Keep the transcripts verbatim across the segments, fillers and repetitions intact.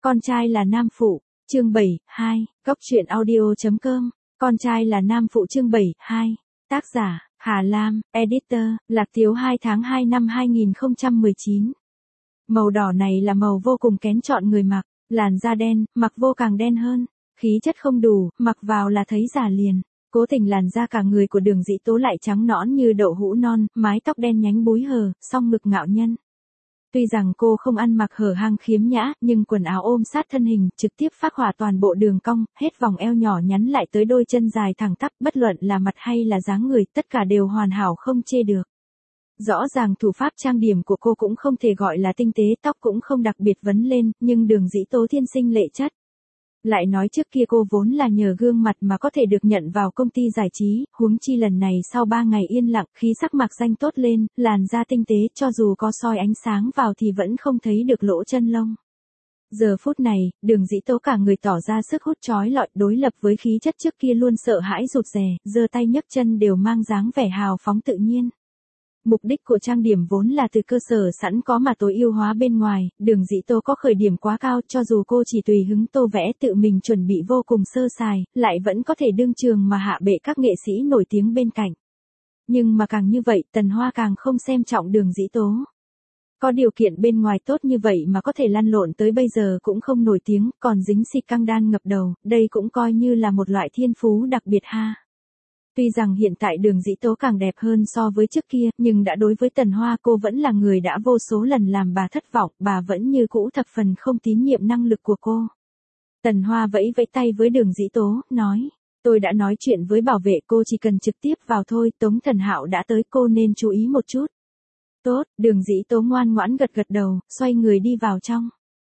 Con trai là nam phụ, chương bảy, hai, góc truyện audio.com, con trai là nam phụ chương bảy, hai, tác giả, Hà Lam, editor, Lạc Thiếu hai tháng hai năm hai nghìn không trăm mười chín. Màu đỏ này là màu vô cùng kén chọn người mặc, làn da đen, mặc vô càng đen hơn, khí chất không đủ, mặc vào là thấy già liền. Cố tình làn da cả người của Đường Dĩ Tố lại trắng nõn như đậu hũ non, mái tóc đen nhánh búi hờ, song ngực ngạo nhân. Tuy rằng cô không ăn mặc hở hang khiếm nhã, nhưng quần áo ôm sát thân hình, trực tiếp phác họa toàn bộ đường cong, hết vòng eo nhỏ nhắn lại tới đôi chân dài thẳng tắp, bất luận là mặt hay là dáng người, tất cả đều hoàn hảo không chê được. Rõ ràng thủ pháp trang điểm của cô cũng không thể gọi là tinh tế, tóc cũng không đặc biệt vấn lên, nhưng Đường Dĩ Tố thiên sinh lệ chất. Lại nói trước kia cô vốn là nhờ gương mặt mà có thể được nhận vào công ty giải trí, huống chi lần này sau ba ngày yên lặng, khí sắc mặc danh tốt lên, làn da tinh tế, cho dù có soi ánh sáng vào thì vẫn không thấy được lỗ chân lông. Giờ phút này, Đường Dĩ Tố cả người tỏ ra sức hút chói lọi, đối lập với khí chất trước kia luôn sợ hãi rụt rè, giơ tay nhấc chân đều mang dáng vẻ hào phóng tự nhiên. Mục đích của trang điểm vốn là từ cơ sở sẵn có mà tối ưu hóa bên ngoài, Đường Dĩ Tố có khởi điểm quá cao, cho dù cô chỉ tùy hứng tô vẽ tự mình chuẩn bị vô cùng sơ sài, lại vẫn có thể đương trường mà hạ bệ các nghệ sĩ nổi tiếng bên cạnh. Nhưng mà càng như vậy, Tần Hoa càng không xem trọng Đường Dĩ Tố. Có điều kiện bên ngoài tốt như vậy mà có thể lăn lộn tới bây giờ cũng không nổi tiếng, còn dính xịt căng đan ngập đầu, đây cũng coi như là một loại thiên phú đặc biệt ha. Tuy rằng hiện tại Đường Dĩ Tố càng đẹp hơn so với trước kia, nhưng đã đối với Tần Hoa cô vẫn là người đã vô số lần làm bà thất vọng, bà vẫn như cũ thập phần không tín nhiệm năng lực của cô. Tần Hoa vẫy vẫy tay với Đường Dĩ Tố, nói, tôi đã nói chuyện với bảo vệ, cô chỉ cần trực tiếp vào thôi, Tống Thần Hạo đã tới, cô nên chú ý một chút. Tốt, Đường Dĩ Tố ngoan ngoãn gật gật đầu, xoay người đi vào trong.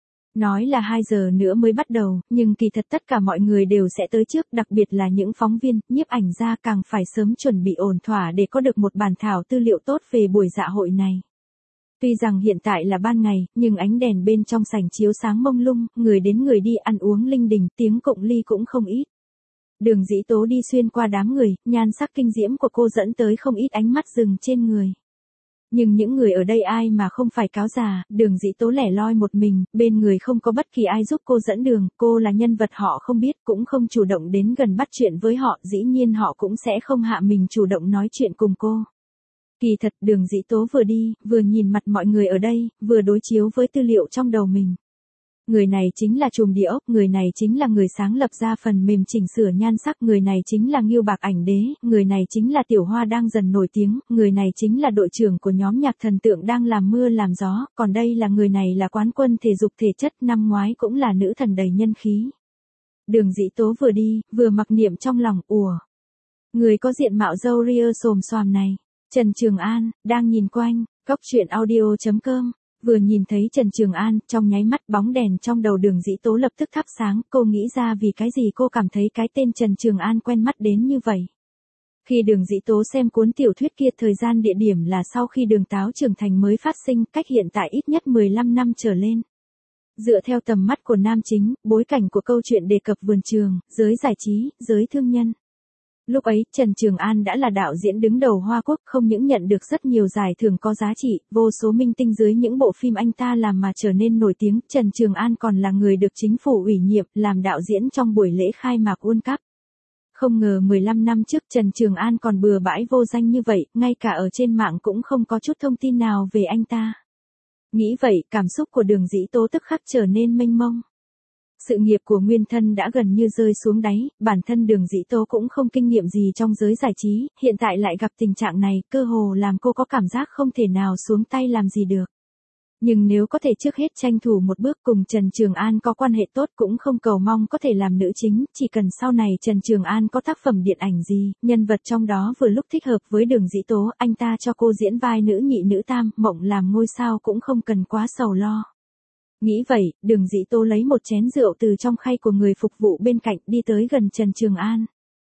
Nói là hai giờ nữa mới bắt đầu, nhưng kỳ thật tất cả mọi người đều sẽ tới trước, đặc biệt là những phóng viên, nhiếp ảnh gia càng phải sớm chuẩn bị ổn thỏa để có được một bản thảo tư liệu tốt về buổi dạ hội này. Tuy rằng hiện tại là ban ngày, nhưng ánh đèn bên trong sảnh chiếu sáng mông lung, người đến người đi ăn uống linh đình, tiếng cụng ly cũng không ít. Đường Dĩ Tố đi xuyên qua đám người, nhan sắc kinh diễm của cô dẫn tới không ít ánh mắt dừng trên người. Nhưng những người ở đây ai mà không phải cáo già, Đường Dĩ Tố lẻ loi một mình, bên người không có bất kỳ ai giúp cô dẫn đường, cô là nhân vật họ không biết, cũng không chủ động đến gần bắt chuyện với họ, dĩ nhiên họ cũng sẽ không hạ mình chủ động nói chuyện cùng cô. Kỳ thật, Đường Dĩ Tố vừa đi, vừa nhìn mặt mọi người ở đây, vừa đối chiếu với tư liệu trong đầu mình. Người này chính là Trùm Địa Ốc, người này chính là người sáng lập ra phần mềm chỉnh sửa nhan sắc, người này chính là Ngưu Bạc Ảnh Đế, người này chính là Tiểu Hoa đang dần nổi tiếng, người này chính là đội trưởng của nhóm nhạc thần tượng đang làm mưa làm gió, còn đây là người này là quán quân thể dục thể chất, năm ngoái cũng là nữ thần đầy nhân khí. Đường Dĩ Tố vừa đi, vừa mặc niệm trong lòng, ùa. Người có diện mạo râu ria xồm xoàm này, Trần Trường An, đang nhìn quanh, góc truyện audio.com. Vừa nhìn thấy Trần Trường An, trong nháy mắt bóng đèn trong đầu Đường Dĩ Tố lập tức thắp sáng, cô nghĩ ra vì cái gì cô cảm thấy cái tên Trần Trường An quen mắt đến như vậy. Khi Đường Dĩ Tố xem cuốn tiểu thuyết kia, thời gian địa điểm là sau khi Đường Táo trưởng thành mới phát sinh, cách hiện tại ít nhất mười lăm năm trở lên. Dựa theo tầm mắt của nam chính, bối cảnh của câu chuyện đề cập vườn trường, giới giải trí, giới thương nhân. Lúc ấy, Trần Trường An đã là đạo diễn đứng đầu Hoa Quốc, không những nhận được rất nhiều giải thưởng có giá trị, vô số minh tinh dưới những bộ phim anh ta làm mà trở nên nổi tiếng, Trần Trường An còn là người được chính phủ ủy nhiệm, làm đạo diễn trong buổi lễ khai mạc World Cup. Không ngờ mười lăm năm trước Trần Trường An còn bừa bãi vô danh như vậy, ngay cả ở trên mạng cũng không có chút thông tin nào về anh ta. Nghĩ vậy, cảm xúc của Đường Dĩ Tố tức khắc trở nên mênh mông. Sự nghiệp của nguyên thân đã gần như rơi xuống đáy, bản thân Đường Dĩ Tố cũng không kinh nghiệm gì trong giới giải trí, hiện tại lại gặp tình trạng này, cơ hồ làm cô có cảm giác không thể nào xuống tay làm gì được. Nhưng nếu có thể trước hết tranh thủ một bước cùng Trần Trường An có quan hệ tốt, cũng không cầu mong có thể làm nữ chính, chỉ cần sau này Trần Trường An có tác phẩm điện ảnh gì, nhân vật trong đó vừa lúc thích hợp với Đường Dĩ Tố, anh ta cho cô diễn vai nữ nhị nữ tam, mộng làm ngôi sao cũng không cần quá sầu lo. Nghĩ vậy, Đường Dĩ Tố lấy một chén rượu từ trong khay của người phục vụ bên cạnh, đi tới gần Trần Trường An.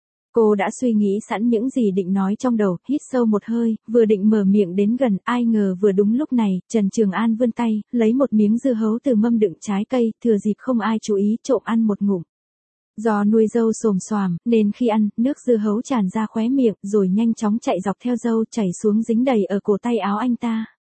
Cô đã suy nghĩ sẵn những gì định nói trong đầu, hít sâu một hơi, vừa định mở miệng đến gần, ai ngờ vừa đúng lúc này, Trần Trường An vươn tay, lấy một miếng dưa hấu từ mâm đựng trái cây, thừa dịp không ai chú ý, trộm ăn một ngụm. Do nuôi dâu xồm xoàm, nên khi ăn, nước dưa hấu tràn ra khóe miệng, rồi nhanh chóng chạy dọc theo dâu chảy xuống dính đầy ở cổ tay áo anh ta.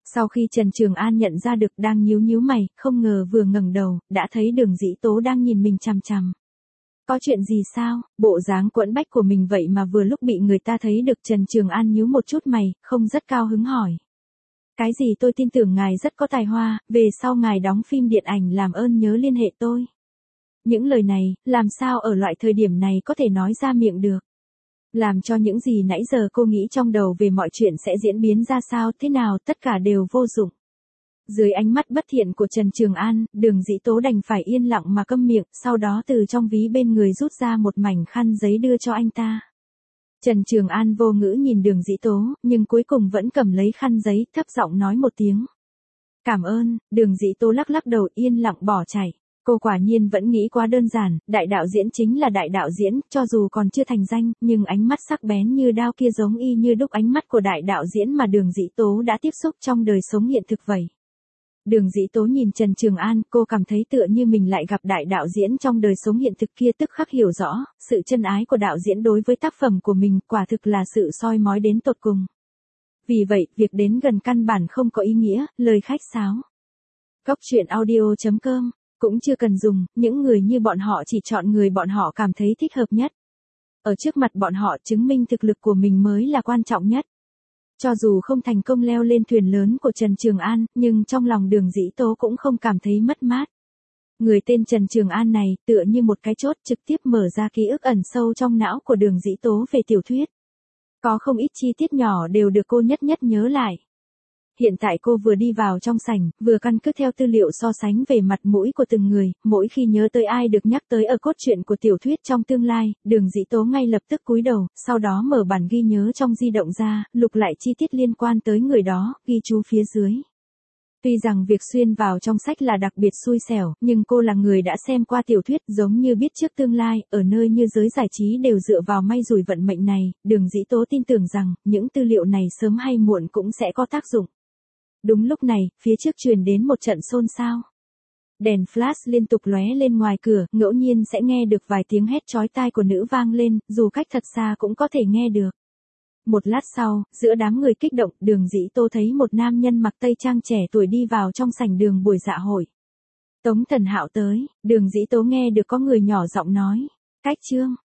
Sau khi Trần Trường An nhận ra được đang nhíu nhíu mày, không ngờ vừa ngẩng đầu, đã thấy Đường Dĩ Tố đang nhìn mình chằm chằm. Có chuyện gì sao, bộ dáng quẫn bách của mình vậy mà vừa lúc bị người ta thấy được. Trần Trường An nhíu một chút mày, không rất cao hứng hỏi. Cái gì, tôi tin tưởng ngài rất có tài hoa, về sau ngài đóng phim điện ảnh làm ơn nhớ liên hệ tôi. Những lời này, làm sao ở loại thời điểm này có thể nói ra miệng được. Làm cho những gì nãy giờ cô nghĩ trong đầu về mọi chuyện sẽ diễn biến ra sao thế nào tất cả đều vô dụng. Dưới ánh mắt bất thiện của Trần Trường An, Đường Dĩ Tố đành phải yên lặng mà câm miệng, sau đó từ trong ví bên người rút ra một mảnh khăn giấy đưa cho anh ta. Trần Trường An vô ngữ nhìn Đường Dĩ Tố, nhưng cuối cùng vẫn cầm lấy khăn giấy, thấp giọng nói một tiếng. Cảm ơn. Đường Dĩ Tố lắc lắc đầu yên lặng bỏ chạy. Cô quả nhiên vẫn nghĩ quá đơn giản, đại đạo diễn chính là đại đạo diễn, cho dù còn chưa thành danh, nhưng ánh mắt sắc bén như đao kia giống y như đúc ánh mắt của đại đạo diễn mà Đường Dĩ Tố đã tiếp xúc trong đời sống hiện thực vậy. Đường Dĩ Tố nhìn Trần Trường An, cô cảm thấy tựa như mình lại gặp đại đạo diễn trong đời sống hiện thực kia, tức khắc hiểu rõ, sự chân ái của đạo diễn đối với tác phẩm của mình quả thực là sự soi mói đến tột cùng. Vì vậy, việc đến gần căn bản không có ý nghĩa, lời khách sáo. Góc truyện audio chấm com cũng chưa cần dùng, những người như bọn họ chỉ chọn người bọn họ cảm thấy thích hợp nhất. Ở trước mặt bọn họ chứng minh thực lực của mình mới là quan trọng nhất. Cho dù không thành công leo lên thuyền lớn của Trần Trường An, nhưng trong lòng Đường Dĩ Tố cũng không cảm thấy mất mát. Người tên Trần Trường An này tựa như một cái chốt trực tiếp mở ra ký ức ẩn sâu trong não của Đường Dĩ Tố về tiểu thuyết. Có không ít chi tiết nhỏ đều được cô nhất nhất nhớ lại. Hiện tại cô vừa đi vào trong sảnh, vừa căn cứ theo tư liệu so sánh về mặt mũi của từng người, mỗi khi nhớ tới ai được nhắc tới ở cốt truyện của tiểu thuyết trong tương lai, Đường Dĩ Tố ngay lập tức cúi đầu, sau đó mở bản ghi nhớ trong di động ra, lục lại chi tiết liên quan tới người đó, ghi chú phía dưới. Tuy rằng việc xuyên vào trong sách là đặc biệt xui xẻo, nhưng cô là người đã xem qua tiểu thuyết, giống như biết trước tương lai, ở nơi như giới giải trí đều dựa vào may rủi vận mệnh này, Đường Dĩ Tố tin tưởng rằng, những tư liệu này sớm hay muộn cũng sẽ có tác dụng. Đúng lúc này, phía trước truyền đến một trận xôn xao. Đèn flash liên tục lóe lên ngoài cửa, ngẫu nhiên sẽ nghe được vài tiếng hét chói tai của nữ vang lên, dù cách thật xa cũng có thể nghe được. Một lát sau, giữa đám người kích động, Đường Dĩ Tố thấy một nam nhân mặc tây trang trẻ tuổi đi vào trong sảnh đường buổi dạ hội. Tống Thần Hạo tới, Đường Dĩ Tố nghe được có người nhỏ giọng nói. Cách chương,